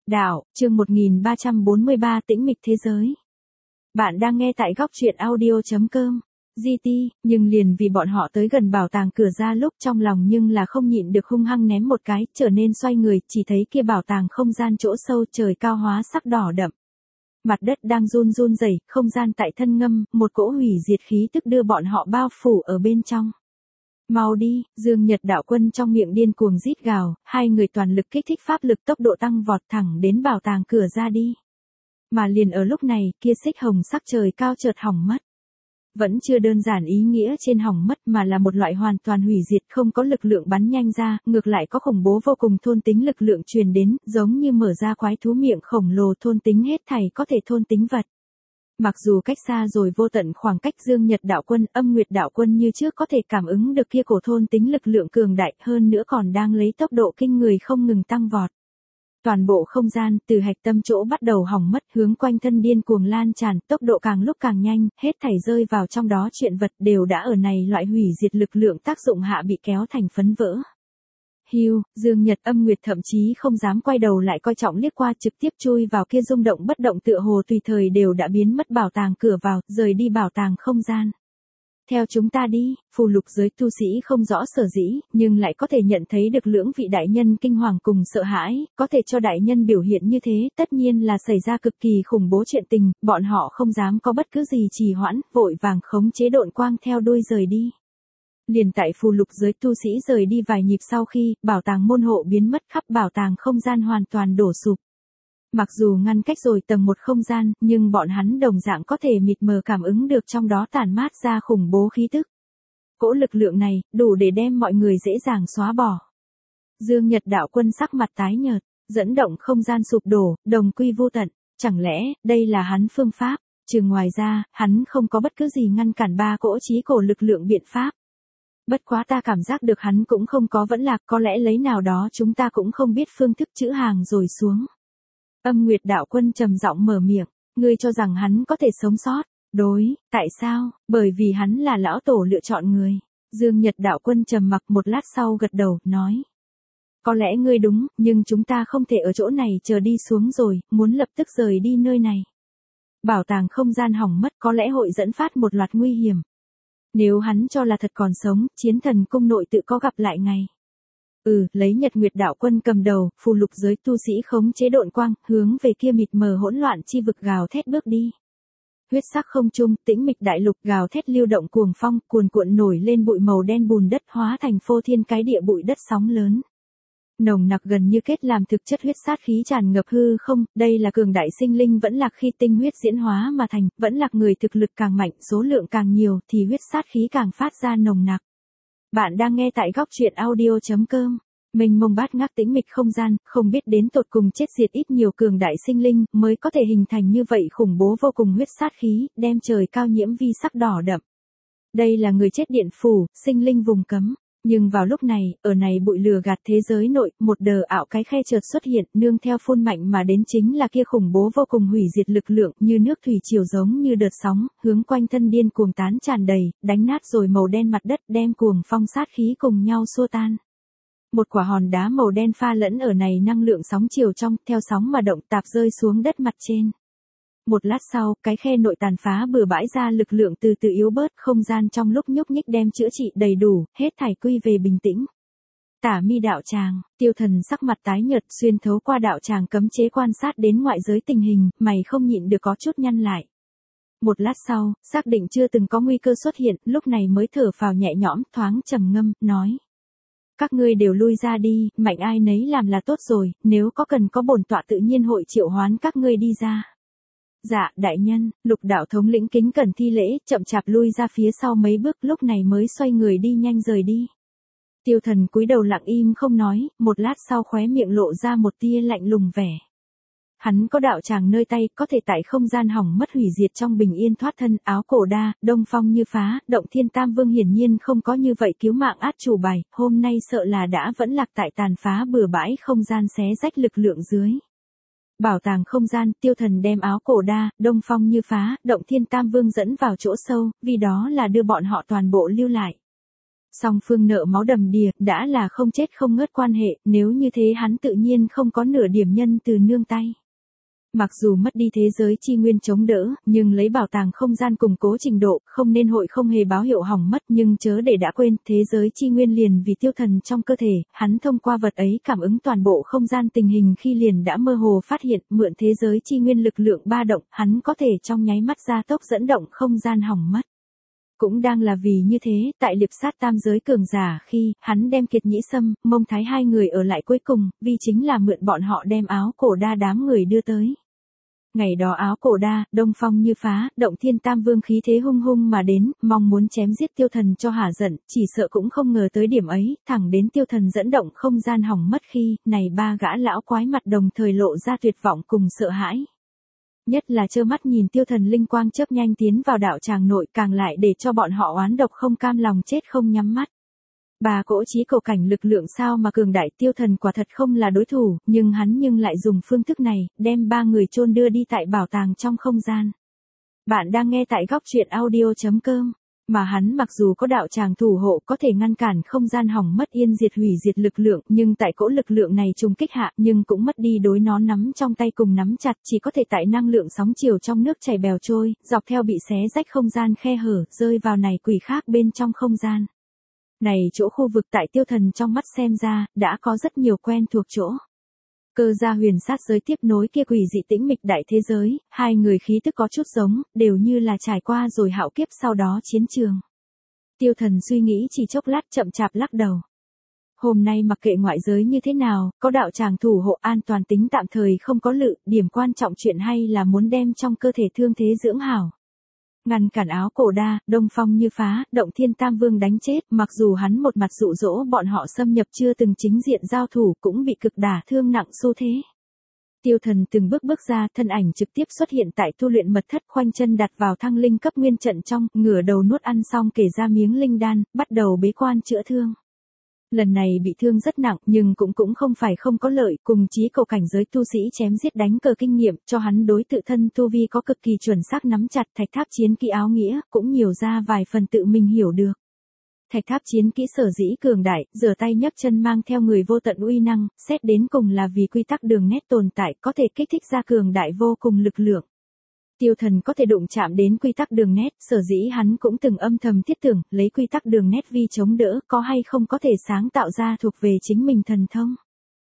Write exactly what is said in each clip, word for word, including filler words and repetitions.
Đạo, chương một nghìn ba trăm bốn mươi ba Tĩnh mịch thế giới. Bạn đang nghe tại góc truyện audio.com. giê tê, nhưng liền vì bọn họ tới gần bảo tàng cửa ra lúc trong lòng nhưng là không nhịn được hung hăng ném một cái, trở nên xoay người, chỉ thấy kia bảo tàng không gian chỗ sâu trời cao hóa sắc đỏ đậm. Mặt đất đang run run rẩy, không gian tại thân ngâm, một cỗ hủy diệt khí tức đưa bọn họ bao phủ ở bên trong. Mau đi, Dương Nhật đạo quân trong miệng điên cuồng rít gào, hai người toàn lực kích thích pháp lực tốc độ tăng vọt thẳng đến bảo tàng cửa ra đi. Mà liền ở lúc này, kia xích hồng sắc trời cao chợt hỏng mất. Vẫn chưa đơn giản ý nghĩa trên hỏng mất mà là một loại hoàn toàn hủy diệt, không có lực lượng bắn nhanh ra, ngược lại có khủng bố vô cùng thôn tính lực lượng truyền đến, giống như mở ra quái thú miệng khổng lồ thôn tính hết thảy có thể thôn tính vật. Mặc dù cách xa rồi vô tận khoảng cách, Dương Nhật đạo quân, Âm Nguyệt đạo quân như trước có thể cảm ứng được kia cổ thôn tính lực lượng cường đại, hơn nữa còn đang lấy tốc độ kinh người không ngừng tăng vọt. Toàn bộ không gian, từ hạch tâm chỗ bắt đầu hỏng mất, hướng quanh thân điên cuồng lan tràn, tốc độ càng lúc càng nhanh, hết thảy rơi vào trong đó chuyện vật đều đã ở này loại hủy diệt lực lượng tác dụng hạ bị kéo thành phấn vỡ. Hưu, Dương Nhật Âm Nguyệt thậm chí không dám quay đầu lại coi trọng liếc qua, trực tiếp chui vào kia rung động bất động tựa hồ tùy thời đều đã biến mất bảo tàng cửa vào, rời đi bảo tàng không gian. Theo chúng ta đi, phù lục giới tu sĩ không rõ sở dĩ, nhưng lại có thể nhận thấy được lưỡng vị đại nhân kinh hoàng cùng sợ hãi, có thể cho đại nhân biểu hiện như thế, tất nhiên là xảy ra cực kỳ khủng bố chuyện tình, bọn họ không dám có bất cứ gì trì hoãn, vội vàng khống chế độn quang theo đuôi rời đi. Liền tại phù lục giới tu sĩ rời đi vài nhịp sau khi, bảo tàng môn hộ biến mất, khắp bảo tàng không gian hoàn toàn đổ sụp. Mặc dù ngăn cách rồi tầng một không gian, nhưng bọn hắn đồng dạng có thể mịt mờ cảm ứng được trong đó tản mát ra khủng bố khí tức. Cỗ lực lượng này, đủ để đem mọi người dễ dàng xóa bỏ. Dương Nhật đạo quân sắc mặt tái nhợt, dẫn động không gian sụp đổ, đồng quy vô tận. Chẳng lẽ, đây là hắn phương pháp? Trừ ngoài ra, hắn không có bất cứ gì ngăn cản ba cỗ chí cổ lực lượng biện pháp. Bất quá ta cảm giác được hắn cũng không có vẫn lạc, có lẽ lấy nào đó chúng ta cũng không biết phương thức chữ hàng rồi xuống. Âm Nguyệt đạo quân trầm giọng mở miệng, ngươi cho rằng hắn có thể sống sót? Đối, tại sao? Bởi vì hắn là lão tổ lựa chọn người. Dương Nhật đạo quân trầm mặc một lát sau gật đầu, nói. Có lẽ ngươi đúng, nhưng chúng ta không thể ở chỗ này chờ đi xuống rồi, muốn lập tức rời đi nơi này. Bảo tàng không gian hỏng mất có lẽ hội dẫn phát một loạt nguy hiểm. Nếu hắn cho là thật còn sống, chiến thần cung nội tự có gặp lại ngày. Ừ, lấy Nhật Nguyệt đạo quân cầm đầu, phù lục giới tu sĩ khống chế độn quang, hướng về kia mịt mờ hỗn loạn chi vực gào thét bước đi. Huyết sắc không trung, tĩnh mịch đại lục gào thét lưu động cuồng phong, cuồn cuộn nổi lên bụi màu đen bùn đất hóa thành phô thiên cái địa bụi đất sóng lớn. Nồng nặc gần như kết làm thực chất huyết sát khí tràn ngập hư không, đây là cường đại sinh linh vẫn lạc khi tinh huyết diễn hóa mà thành, vẫn lạc người thực lực càng mạnh, số lượng càng nhiều thì huyết sát khí càng phát ra nồng nặc. Bạn đang nghe tại góc truyện audio.com. Mênh mông bát ngát tĩnh mịch không gian, không biết đến tột cùng chết diệt ít nhiều cường đại sinh linh, mới có thể hình thành như vậy khủng bố vô cùng huyết sát khí, đem trời cao nhiễm vi sắc đỏ đậm. Đây là người chết điện phủ, sinh linh vùng cấm. Nhưng vào lúc này, ở này bụi lừa gạt thế giới nội, một đờ ảo cái khe chợt xuất hiện, nương theo phun mạnh mà đến chính là kia khủng bố vô cùng hủy diệt lực lượng, như nước thủy triều giống như đợt sóng, hướng quanh thân điên cuồng tán tràn đầy, đánh nát rồi màu đen mặt đất, đem cuồng phong sát khí cùng nhau xua tan. Một quả hòn đá màu đen pha lẫn ở này năng lượng sóng chiều trong, theo sóng mà động tạp rơi xuống đất mặt trên. Một lát sau, cái khe nội tàn phá bừa bãi ra lực lượng từ từ yếu bớt, không gian trong lúc nhúc nhích đem chữa trị đầy đủ, hết thảy quy về bình tĩnh. Tả Mi đạo tràng, Tiêu Thần sắc mặt tái nhợt xuyên thấu qua đạo tràng cấm chế quan sát đến ngoại giới tình hình, mày không nhịn được có chút nhăn lại. Một lát sau, xác định chưa từng có nguy cơ xuất hiện, lúc này mới thở phào nhẹ nhõm, thoáng trầm ngâm, nói. Các ngươi đều lui ra đi, mạnh ai nấy làm là tốt rồi, nếu có cần có bổn tọa tự nhiên hội triệu hoán các ngươi đi ra. Dạ, đại nhân, Lục đạo thống lĩnh kính cẩn thi lễ, chậm chạp lui ra phía sau mấy bước, lúc này mới xoay người đi nhanh rời đi. Tiêu Thần cúi đầu lặng im không nói, một lát sau khóe miệng lộ ra một tia lạnh lùng vẻ. Hắn có đạo tràng nơi tay, có thể tại không gian hỏng mất hủy diệt trong bình yên thoát thân, áo cổ đa, đông phong như phá, động thiên tam vương hiển nhiên không có như vậy cứu mạng át chủ bài, hôm nay sợ là đã vẫn lạc tại tàn phá bừa bãi không gian xé rách lực lượng dưới. Bảo tàng không gian, Tiêu Thần đem áo cổ đa, đông phong như phá, động thiên tam vương dẫn vào chỗ sâu, vì đó là đưa bọn họ toàn bộ lưu lại. Song phương nợ máu đầm đìa, đã là không chết không ngớt quan hệ, nếu như thế hắn tự nhiên không có nửa điểm nhân từ nương tay. Mặc dù mất đi thế giới chi nguyên chống đỡ, nhưng lấy bảo tàng không gian củng cố trình độ, không nên hội không hề báo hiệu hỏng mất, nhưng chớ để đã quên, thế giới chi nguyên liền vì tiêu thần trong cơ thể, hắn thông qua vật ấy cảm ứng toàn bộ không gian tình hình khi liền đã mơ hồ phát hiện, mượn thế giới chi nguyên lực lượng ba động, hắn có thể trong nháy mắt gia tốc dẫn động không gian hỏng mất. Cũng đang là vì như thế, tại liệp sát tam giới cường giả khi, hắn đem Kiệt Nhĩ Sâm, Mông Thái hai người ở lại cuối cùng, vì chính là mượn bọn họ đem áo cổ đa đám người đưa tới. Ngày đó áo cổ đa, đông phong như phá, động thiên tam vương khí thế hung hung mà đến, mong muốn chém giết tiêu thần cho hả giận, chỉ sợ cũng không ngờ tới điểm ấy, thẳng đến tiêu thần dẫn động không gian hỏng mất khi, này ba gã lão quái mặt đồng thời lộ ra tuyệt vọng cùng sợ hãi. Nhất là trơ mắt nhìn tiêu thần linh quang chớp nhanh tiến vào đạo tràng nội càng lại để cho bọn họ oán độc không cam lòng chết không nhắm mắt. Bà cỗ chí cầu cảnh lực lượng sao mà cường đại tiêu thần quả thật không là đối thủ, nhưng hắn nhưng lại dùng phương thức này, đem ba người chôn đưa đi tại bảo tàng trong không gian. Bạn đang nghe tại góc truyện audio chấm com. Mà hắn mặc dù có đạo tràng thủ hộ có thể ngăn cản không gian hỏng mất yên diệt hủy diệt lực lượng, nhưng tại cỗ lực lượng này trùng kích hạ, nhưng cũng mất đi đối nó nắm trong tay cùng nắm chặt, chỉ có thể tại năng lượng sóng chiều trong nước chảy bèo trôi, dọc theo bị xé rách không gian khe hở, rơi vào này quỷ khác bên trong không gian. Này chỗ khu vực tại tiêu thần trong mắt xem ra, đã có rất nhiều quen thuộc chỗ. Cơ gia huyền sát giới tiếp nối kia quỷ dị tĩnh mịch đại thế giới, hai người khí tức có chút giống, đều như là trải qua rồi hạo kiếp sau đó chiến trường. Tiêu thần suy nghĩ chỉ chốc lát chậm chạp lắc đầu. Hôm nay mặc kệ ngoại giới như thế nào, có đạo tràng thủ hộ an toàn tính tạm thời không có lự, điểm quan trọng chuyện hay là muốn đem trong cơ thể thương thế dưỡng hảo. Ngăn cản áo cổ đa, đông phong như phá, động thiên tam vương đánh chết, mặc dù hắn một mặt dụ dỗ bọn họ xâm nhập chưa từng chính diện giao thủ cũng bị cực đả thương nặng xu thế. Tiêu thần từng bước bước ra, thân ảnh trực tiếp xuất hiện tại tu luyện mật thất, khoanh chân đặt vào thăng linh cấp nguyên trận trong, ngửa đầu nuốt ăn xong kể ra miếng linh đan, bắt đầu bế quan chữa thương. Lần này bị thương rất nặng, nhưng cũng cũng không phải không có lợi, cùng chí cầu cảnh giới tu sĩ chém giết đánh cờ kinh nghiệm, cho hắn đối tự thân tu vi có cực kỳ chuẩn xác nắm chặt. Thạch tháp chiến kỹ áo nghĩa, cũng nhiều ra vài phần tự mình hiểu được. Thạch tháp chiến kỹ sở dĩ cường đại, giở tay nhấc chân mang theo người vô tận uy năng, xét đến cùng là vì quy tắc đường nét tồn tại có thể kích thích ra cường đại vô cùng lực lượng. Tiêu thần có thể đụng chạm đến quy tắc đường nét, sở dĩ hắn cũng từng âm thầm thiết tưởng, lấy quy tắc đường nét vi chống đỡ, có hay không có thể sáng tạo ra thuộc về chính mình thần thông.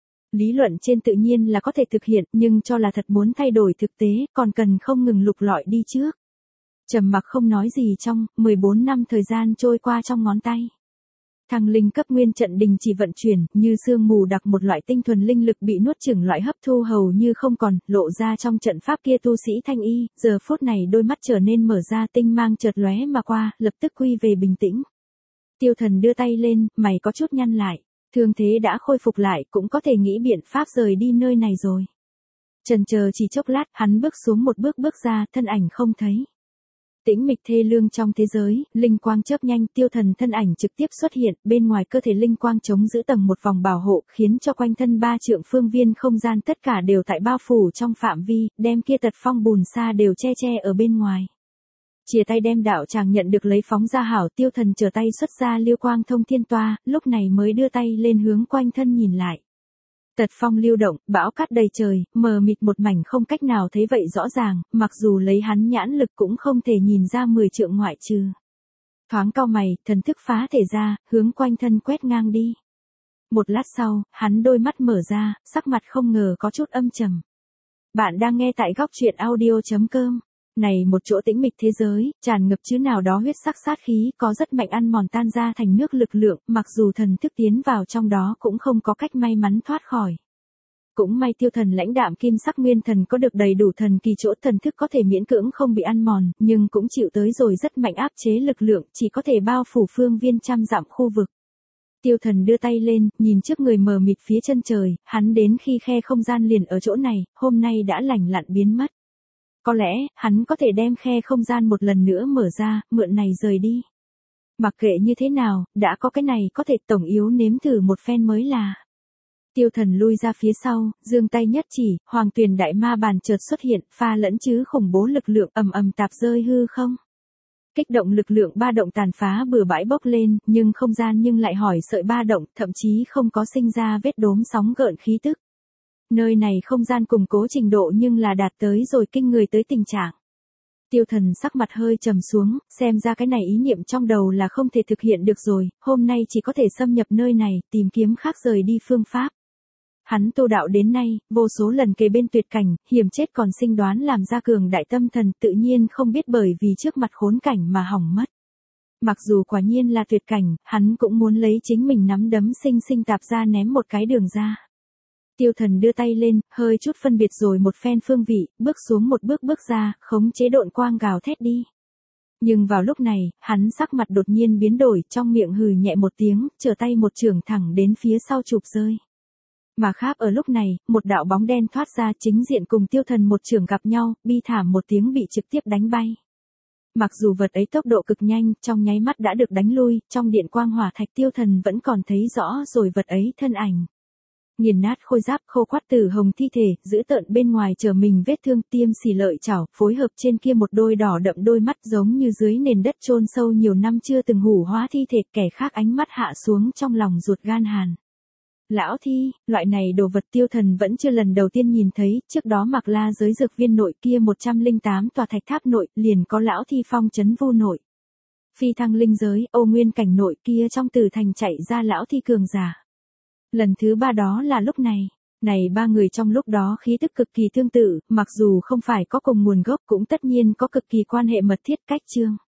Lý luận trên tự nhiên là có thể thực hiện, nhưng cho là thật muốn thay đổi thực tế, còn cần không ngừng lục lọi đi trước. Trầm mặc không nói gì trong, mười bốn năm thời gian trôi qua trong ngón tay. Thăng linh cấp nguyên trận đình chỉ vận chuyển, như sương mù đặc một loại tinh thuần linh lực bị nuốt chửng loại hấp thu hầu như không còn, lộ ra trong trận pháp kia tu sĩ thanh y, giờ phút này đôi mắt trở nên mở ra tinh mang chợt lóe mà qua, lập tức quy về bình tĩnh. Tiêu thần đưa tay lên, mày có chút nhăn lại, thương thế đã khôi phục lại, cũng có thể nghĩ biện pháp rời đi nơi này rồi. Chần chờ chỉ chốc lát, hắn bước xuống một bước bước ra, thân ảnh không thấy. Tĩnh mịch thê lương trong thế giới, linh quang chớp nhanh, tiêu thần thân ảnh trực tiếp xuất hiện, bên ngoài cơ thể linh quang chống giữ tầng một vòng bảo hộ, khiến cho quanh thân ba trượng phương viên không gian tất cả đều tại bao phủ trong phạm vi, đem kia tật phong bùn xa đều che che ở bên ngoài. Chìa tay đem đạo tràng nhận được lấy phóng ra hảo, tiêu thần trở tay xuất ra liêu quang thông thiên toa, lúc này mới đưa tay lên hướng quanh thân nhìn lại. Tật phong lưu động, bão cát đầy trời, mờ mịt một mảnh không cách nào thấy vậy rõ ràng, mặc dù lấy hắn nhãn lực cũng không thể nhìn ra mười trượng ngoại trừ. Thoáng cau mày, thần thức phá thể ra, hướng quanh thân quét ngang đi. Một lát sau, hắn đôi mắt mở ra, sắc mặt không ngờ có chút âm trầm. Bạn đang nghe tại góc truyện audio chấm com. Này một chỗ tĩnh mịch thế giới, tràn ngập chứa nào đó huyết sắc sát khí, có rất mạnh ăn mòn tan ra thành nước lực lượng, mặc dù thần thức tiến vào trong đó cũng không có cách may mắn thoát khỏi. Cũng may tiêu thần lãnh đạm kim sắc nguyên thần có được đầy đủ thần kỳ chỗ thần thức có thể miễn cưỡng không bị ăn mòn, nhưng cũng chịu tới rồi rất mạnh áp chế lực lượng, chỉ có thể bao phủ phương viên trăm dặm khu vực. Tiêu thần đưa tay lên, nhìn trước người mờ mịt phía chân trời, hắn đến khi khe không gian liền ở chỗ này, hôm nay đã lành lặn biến mất. Có lẽ, hắn có thể đem khe không gian một lần nữa mở ra, mượn này rời đi. Mặc kệ như thế nào, đã có cái này có thể tổng yếu nếm thử một phen mới là. Tiêu thần lui ra phía sau, giương tay nhất chỉ, hoàng tuyền đại ma bàn chợt xuất hiện, pha lẫn chứ khủng bố lực lượng ầm ầm tạp rơi hư không. Kích động lực lượng ba động tàn phá bừa bãi bốc lên, nhưng không gian nhưng lại hỏi sợi ba động, thậm chí không có sinh ra vết đốm sóng gợn khí tức. Nơi này không gian củng cố trình độ nhưng là đạt tới rồi kinh người tới tình trạng. Tiêu Thần sắc mặt hơi trầm xuống, xem ra cái này ý niệm trong đầu là không thể thực hiện được rồi, hôm nay chỉ có thể xâm nhập nơi này, tìm kiếm khác rời đi phương pháp. Hắn tu đạo đến nay, vô số lần kề bên tuyệt cảnh, hiểm chết còn sinh đoán làm ra cường đại tâm thần, tự nhiên không biết bởi vì trước mặt khốn cảnh mà hỏng mất. Mặc dù quả nhiên là tuyệt cảnh, hắn cũng muốn lấy chính mình nắm đấm sinh sinh tạp ra ném một cái đường ra. Tiêu Thần đưa tay lên, hơi chút phân biệt rồi một phen phương vị, bước xuống một bước bước ra, khống chế độn quang gào thét đi. Nhưng vào lúc này, hắn sắc mặt đột nhiên biến đổi, trong miệng hừ nhẹ một tiếng, trở tay một chưởng thẳng đến phía sau chụp rơi. Mà khác ở lúc này, một đạo bóng đen thoát ra chính diện cùng Tiêu Thần một chưởng gặp nhau, bi thảm một tiếng bị trực tiếp đánh bay. Mặc dù vật ấy tốc độ cực nhanh, trong nháy mắt đã được đánh lui, trong điện quang hỏa thạch Tiêu Thần vẫn còn thấy rõ rồi vật ấy thân ảnh. Nghiền nát khôi giáp khô quắt tử hồng thi thể, giữ tợn bên ngoài chờ mình vết thương tiêm xì lợi chảo, phối hợp trên kia một đôi đỏ đậm đôi mắt giống như dưới nền đất chôn sâu nhiều năm chưa từng hủ hóa thi thể, kẻ khác ánh mắt hạ xuống trong lòng ruột gan hàn. Lão thi, loại này đồ vật Tiêu Thần vẫn chưa lần đầu tiên nhìn thấy, trước đó Mạc La giới dược viên nội kia một trăm lẻ tám tòa thạch tháp nội, liền có lão thi phong trấn vu nội. Phi thăng linh giới, Âu Nguyên cảnh nội kia trong tử thành chạy ra lão thi cường giả. Lần thứ ba đó là lúc này, này ba người trong lúc đó khí tức cực kỳ tương tự, mặc dù không phải có cùng nguồn gốc cũng tất nhiên có cực kỳ quan hệ mật thiết cách chương.